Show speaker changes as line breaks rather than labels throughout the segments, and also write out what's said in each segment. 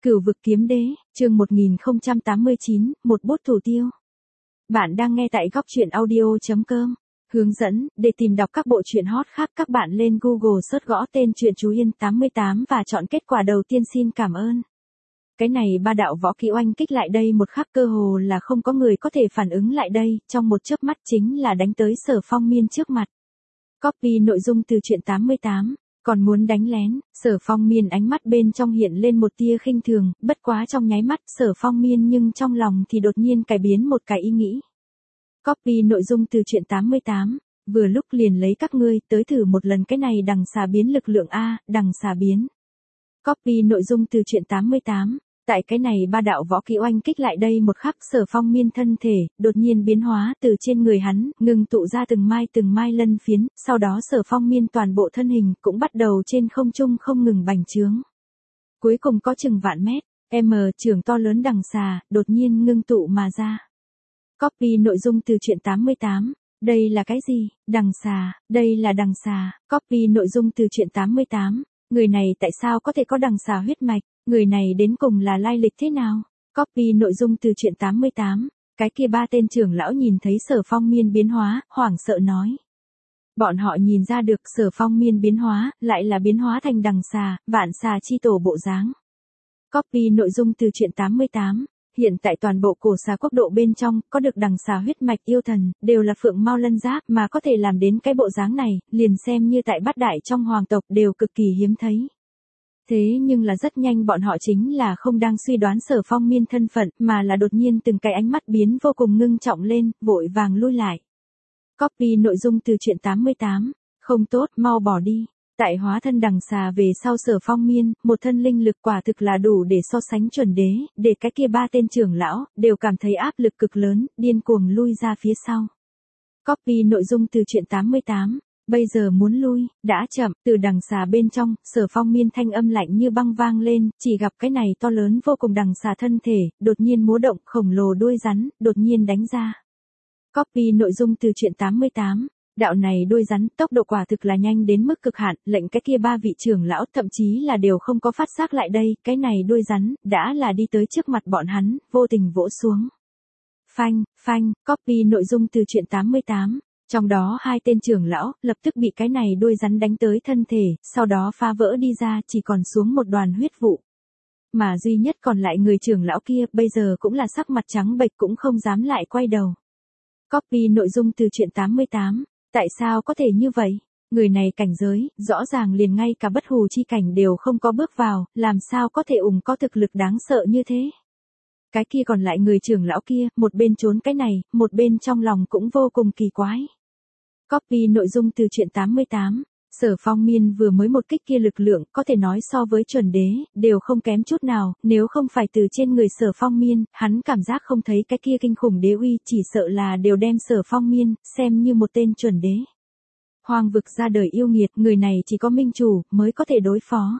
Cửu vực kiếm đế, chương 1089, một bút thủ tiêu. Bạn đang nghe tại góc truyện audio.com. Hướng dẫn, để tìm đọc các bộ truyện hot khác các bạn lên Google search gõ tên truyện Chú Yên 88 và chọn kết quả đầu tiên xin cảm ơn. Cái này ba đạo võ kỹ oanh kích lại đây một khắc cơ hồ là không có người có thể phản ứng lại đây, trong một chớp mắt chính là đánh tới Sở Phong Miên trước mặt. Copy nội dung từ truyện 88. Còn muốn đánh lén, Sở Phong Miên ánh mắt bên trong hiện lên một tia khinh thường, bất quá trong nháy mắt Sở Phong Miên nhưng trong lòng thì đột nhiên cải biến một cái ý nghĩ. Copy nội dung từ truyện 88, vừa lúc liền lấy các ngươi tới thử một lần cái này đằng xà biến lực lượng A, đằng xà biến. Copy nội dung từ truyện 88. Tại cái này ba đạo võ kỹ oanh kích lại đây một khắc Sở Phong Miên thân thể, đột nhiên biến hóa từ trên người hắn, ngừng tụ ra từng mai lân phiến, sau đó Sở Phong Miên toàn bộ thân hình cũng bắt đầu trên không trung không ngừng bành trướng. Cuối cùng có chừng vạn mét, trưởng to lớn đằng xà, đột nhiên ngưng tụ mà ra. Copy nội dung từ truyện 88. Đây là cái gì? Đằng xà, đây là đằng xà. Copy nội dung từ truyện 88. Người này tại sao có thể có đằng xà huyết mạch? Người này đến cùng là lai lịch thế nào? Copy nội dung từ truyện 88. Cái kia ba tên trưởng lão nhìn thấy Sở Phong Miên biến hóa, hoảng sợ nói. Bọn họ nhìn ra được Sở Phong Miên biến hóa, lại là biến hóa thành đằng xà, vạn xà chi tổ bộ dáng. Copy nội dung từ truyện 88. Hiện tại toàn bộ cổ xà quốc độ bên trong, có được đằng xà huyết mạch yêu thần, đều là phượng mao lân giáp mà có thể làm đến cái bộ dáng này, liền xem như tại bát đại trong hoàng tộc đều cực kỳ hiếm thấy. Thế nhưng là rất nhanh bọn họ chính là không đang suy đoán Sở Phong Miên thân phận, mà là đột nhiên từng cái ánh mắt biến vô cùng ngưng trọng lên, vội vàng lui lại. Copy nội dung từ truyện 88. Không tốt, mau bỏ đi. Tại hóa thân đằng xà về sau Sở Phong Miên, một thân linh lực quả thực là đủ để so sánh chuẩn đế, để cái kia ba tên trưởng lão, đều cảm thấy áp lực cực lớn, điên cuồng lui ra phía sau. Copy nội dung từ truyện 88. Bây giờ muốn lui, đã chậm, từ đằng xà bên trong, Sở Phong Miên thanh âm lạnh như băng vang lên, chỉ gặp cái này to lớn vô cùng đằng xà thân thể, đột nhiên múa động khổng lồ đuôi rắn, đột nhiên đánh ra. Copy nội dung từ truyện 88. Đạo này đuôi rắn, tốc độ quả thực là nhanh đến mức cực hạn, lệnh cái kia ba vị trưởng lão thậm chí là đều không có phát giác lại đây, cái này đuôi rắn, đã là đi tới trước mặt bọn hắn, vô tình vỗ xuống. Phanh, copy nội dung từ truyện 88. Trong đó hai tên trưởng lão, lập tức bị cái này đuôi rắn đánh tới thân thể, sau đó phá vỡ đi ra chỉ còn xuống một đoàn huyết vụ. Mà duy nhất còn lại người trưởng lão kia, bây giờ cũng là sắc mặt trắng bệch cũng không dám lại quay đầu. Copy nội dung từ truyện 88. Tại sao có thể như vậy? Người này cảnh giới, rõ ràng liền ngay cả bất hù chi cảnh đều không có bước vào, làm sao có thể có thực lực đáng sợ như thế? Cái kia còn lại người trưởng lão kia, một bên trốn cái này, một bên trong lòng cũng vô cùng kỳ quái. Copy nội dung từ truyện 88. Sở Phong Miên vừa mới một kích kia lực lượng, có thể nói so với chuẩn đế, đều không kém chút nào, nếu không phải từ trên người Sở Phong Miên, hắn cảm giác không thấy cái kia kinh khủng đế uy, chỉ sợ là đều đem Sở Phong Miên, xem như một tên chuẩn đế. Hoang vực ra đời yêu nghiệt, người này chỉ có minh chủ, mới có thể đối phó.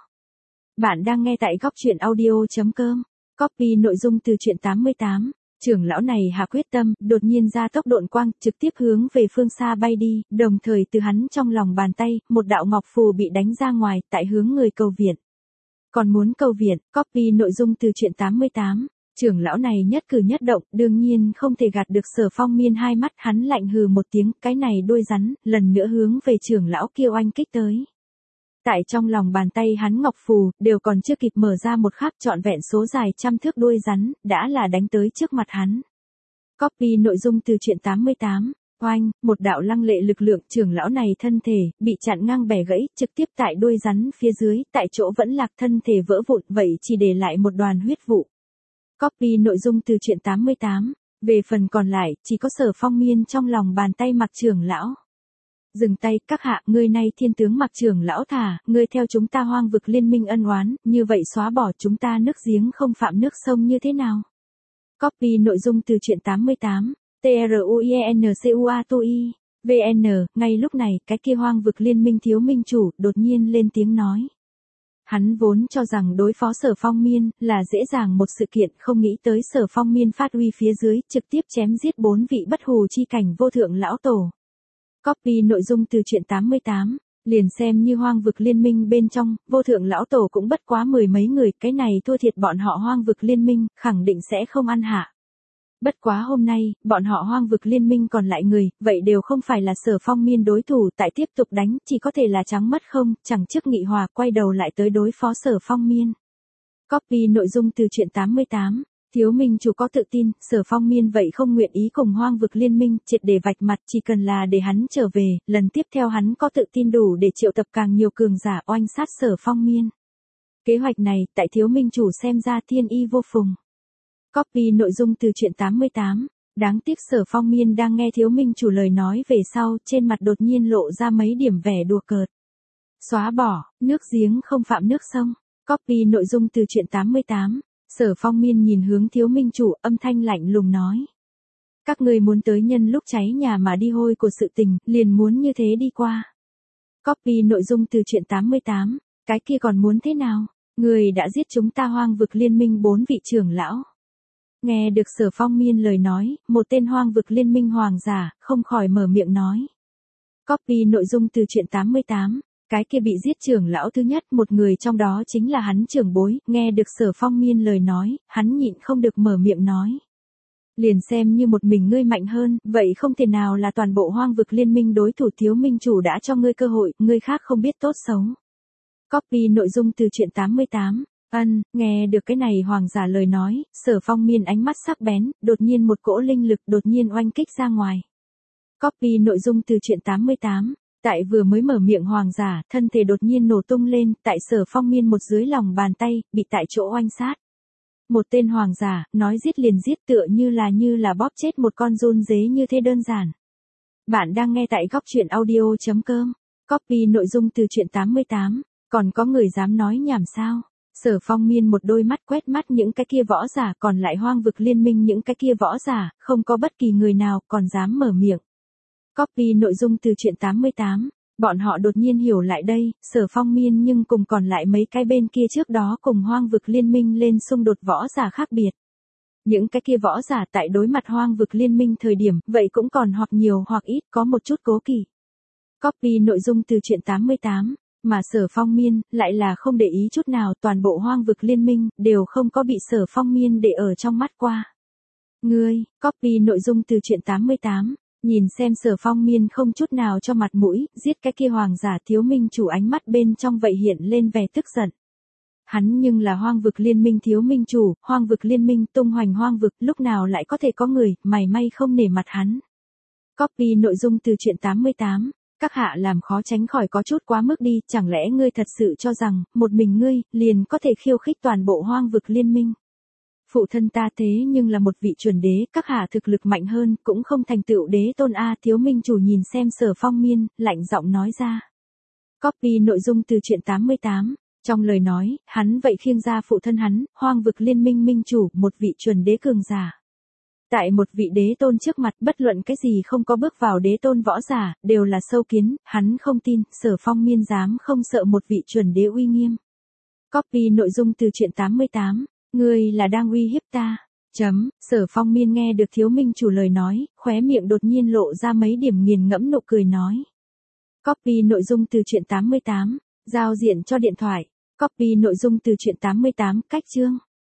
Bạn đang nghe tại góc truyện audio.com. Copy nội dung từ truyện 88. Trưởng lão này hạ quyết tâm, đột nhiên ra tốc độn quang, trực tiếp hướng về phương xa bay đi, đồng thời từ hắn trong lòng bàn tay, một đạo ngọc phù bị đánh ra ngoài, tại hướng người cầu viện. Còn muốn cầu viện, copy nội dung từ truyện 88. Trưởng lão này nhất cử nhất động, đương nhiên không thể gạt được Sở Phong Miên hai mắt, hắn lạnh hừ một tiếng, cái này đuôi rắn, lần nữa hướng về trưởng lão kia oanh kích tới. Tại trong lòng bàn tay hắn ngọc phù, đều còn chưa kịp mở ra một khắc trọn vẹn số dài trăm thước đuôi rắn, đã là đánh tới trước mặt hắn. Copy nội dung từ truyện 88. Oanh, một đạo lăng lệ lực lượng trưởng lão này thân thể, bị chặn ngang bẻ gãy, trực tiếp tại đuôi rắn phía dưới, tại chỗ vẫn lạc thân thể vỡ vụn, vậy chỉ để lại một đoàn huyết vụ. Copy nội dung từ truyện 88. Về phần còn lại, chỉ có Sở Phong Miên trong lòng bàn tay mặc trưởng lão. Dừng tay, các hạ, ngươi nay thiên tướng mặc trưởng lão thả, ngươi theo chúng ta hoang vực liên minh ân oán, như vậy xóa bỏ chúng ta nước giếng không phạm nước sông như thế nào? Copy nội dung từ truyện 88. TRUIENCUATUI. VN, ngay lúc này, cái kia hoang vực liên minh thiếu minh chủ, đột nhiên lên tiếng nói. Hắn vốn cho rằng đối phó Sở Phong Miên, là dễ dàng một sự kiện, không nghĩ tới Sở Phong Miên phát uy phía dưới, trực tiếp chém giết 4 vị bất hù chi cảnh vô thượng lão tổ. Copy nội dung từ truyện 88. Liền xem như Hoang vực liên minh bên trong, vô thượng lão tổ cũng bất quá mười mấy người, cái này thua thiệt bọn họ Hoang vực liên minh, khẳng định sẽ không ăn hạ. Bất quá hôm nay, bọn họ Hoang vực liên minh còn lại người, vậy đều không phải là Sở Phong Miên đối thủ, tại tiếp tục đánh, chỉ có thể là trắng mất không, chẳng trước nghị hòa, quay đầu lại tới đối phó Sở Phong Miên. Copy nội dung từ truyện 88. Thiếu minh chủ có tự tin, Sở Phong Miên vậy không nguyện ý cùng Hoang vực liên minh, triệt để vạch mặt, chỉ cần là để hắn trở về, lần tiếp theo hắn có tự tin đủ để triệu tập càng nhiều cường giả oanh sát Sở Phong Miên. Kế hoạch này, tại thiếu minh chủ xem ra thiên y vô phùng. Copy nội dung từ truyện 88. Đáng tiếc Sở Phong Miên đang nghe thiếu minh chủ lời nói về sau, trên mặt đột nhiên lộ ra mấy điểm vẻ đùa cợt. Xóa bỏ, nước giếng không phạm nước sông. Copy nội dung từ truyện 88. Sở Phong Miên nhìn hướng thiếu minh chủ, âm thanh lạnh lùng nói. Các ngươi muốn tới nhân lúc cháy nhà mà đi hôi của sự tình, liền muốn như thế đi qua. Copy nội dung từ truyện 88. Cái kia còn muốn thế nào? Người đã giết chúng ta Hoang vực liên minh 4 vị trưởng lão. Nghe được Sở Phong Miên lời nói, một tên Hoang vực liên minh hoàng giả, không khỏi mở miệng nói. Copy nội dung từ truyện 88. Cái kia bị giết trưởng lão thứ nhất, một người trong đó chính là hắn trưởng bối, nghe được Sở Phong Miên lời nói, hắn nhịn không được mở miệng nói. Liền xem như một mình ngươi mạnh hơn, vậy không thể nào là toàn bộ Hoang vực liên minh đối thủ, thiếu minh chủ đã cho ngươi cơ hội, ngươi khác không biết tốt xấu. Copy nội dung từ truyện 88. Nghe được cái này hoàng giả lời nói, Sở Phong Miên ánh mắt sắc bén, đột nhiên một cỗ linh lực đột nhiên oanh kích ra ngoài. Copy nội dung từ truyện 88. Tại vừa mới mở miệng hoàng giả, thân thể đột nhiên nổ tung lên, tại Sở Phong Miên một dưới lòng bàn tay, bị tại chỗ oanh sát. Một tên hoàng giả, nói giết liền giết tựa như là bóp chết một con giun dế như thế đơn giản. Bạn đang nghe tại goctruyện.audio.com. Copy nội dung từ truyện 88. Còn có người dám nói nhảm sao? Sở Phong Miên một đôi mắt quét mắt những cái kia võ giả, còn lại Hoang vực liên minh những cái kia võ giả, không có bất kỳ người nào còn dám mở miệng. Copy nội dung từ truyện 88. Bọn họ đột nhiên hiểu lại đây, Sở Phong Miên nhưng cùng còn lại mấy cái bên kia trước đó cùng Hoang vực liên minh lên xung đột võ giả khác biệt. Những cái kia võ giả tại đối mặt Hoang vực liên minh thời điểm, vậy cũng còn hoặc nhiều hoặc ít có một chút cố kỵ. Copy nội dung từ truyện 88. Mà Sở Phong Miên, lại là không để ý chút nào, toàn bộ Hoang vực liên minh, đều không có bị Sở Phong Miên để ở trong mắt qua. Ngươi, copy nội dung từ truyện 88. Nhìn xem Sở Phong Miên không chút nào cho mặt mũi, giết cái kia hoàng giả, thiếu minh chủ ánh mắt bên trong vậy hiện lên vẻ tức giận. Hắn nhưng là Hoang vực liên minh thiếu minh chủ, Hoang vực liên minh tung hoành Hoang vực, lúc nào lại có thể có người, mày may không nể mặt hắn. Copy nội dung từ truyện 88. Các hạ làm khó tránh khỏi có chút quá mức đi, chẳng lẽ ngươi thật sự cho rằng, một mình ngươi, liền có thể khiêu khích toàn bộ Hoang vực liên minh. Phụ thân ta thế nhưng là một vị chuẩn đế, các hạ thực lực mạnh hơn, cũng không thành tựu đế tôn a. Thiếu minh chủ nhìn xem Sở Phong Miên, lạnh giọng nói ra. Copy nội dung từ truyện 88. Trong lời nói, hắn vậy khiêng ra phụ thân hắn, Hoang vực liên minh minh chủ, một vị chuẩn đế cường giả. Tại một vị đế tôn trước mặt, bất luận cái gì không có bước vào đế tôn võ giả, đều là sâu kiến, hắn không tin, Sở Phong Miên dám không sợ một vị chuẩn đế uy nghiêm. Copy nội dung từ truyện 88. Ngươi là đang uy hiếp ta. Sở Phong Miên nghe được thiếu minh chủ lời nói, khóe miệng đột nhiên lộ ra mấy điểm nghiền ngẫm nụ cười nói. Copy nội dung từ truyện 88. Giao diện cho điện thoại. Copy nội dung từ truyện 88. Cách chương.